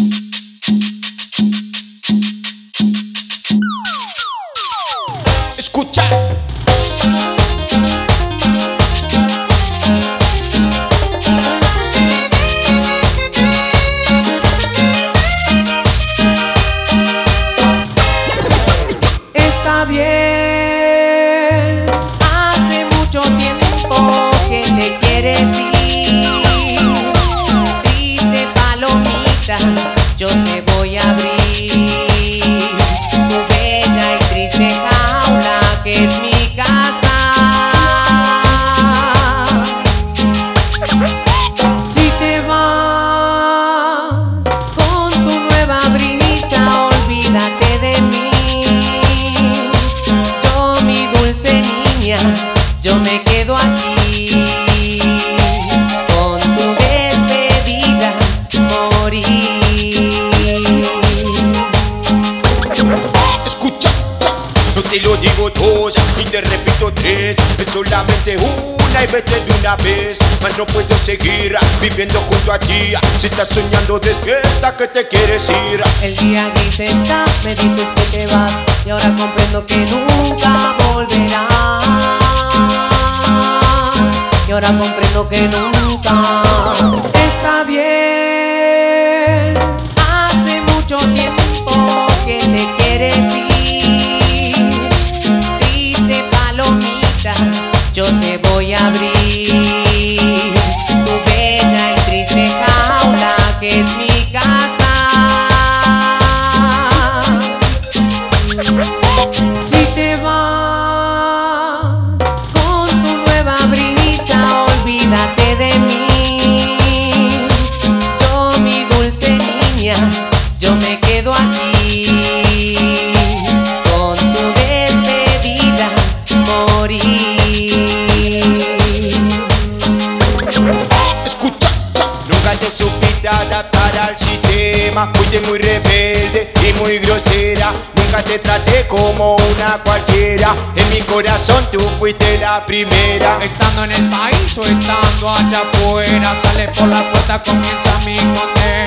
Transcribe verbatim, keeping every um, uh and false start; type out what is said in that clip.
Escucha. Está bien, hace mucho tiempo que te quieres ir. Triste palomita, yo te voy a abrir tu bella y triste jaula que es mi casa. Si te vas con tu nueva brisa, olvídate de mí. Yo me quedo aquí, con tu despedida morir. Escucha, no te lo digo dos y te repito tres, es solamente una y vete de una vez. Mas no puedo seguir viviendo junto a ti si estás soñando despierta que te quieres ir. El día gris está, me dices que te vas y ahora comprendo que nunca volverás. Y ahora comprendo que nunca. Está bien, hace mucho tiempo que te quieres ir. Triste palomita, yo te voy a abrir tu bella y triste jaula que es mi casa. Si te vas con tu nueva brisa, olvídate de mí. Yo, mi dulce niña, yo me quedo aquí, con tu despedida morir. Escucha, nunca te supiste adaptar al sistema. Fuiste muy rebelde y muy grosera. Nunca te traté como una cualquiera. En mi corazón tú fuiste la primera. Estando en el país o estando allá afuera, sale por la puerta, comienza mi condena.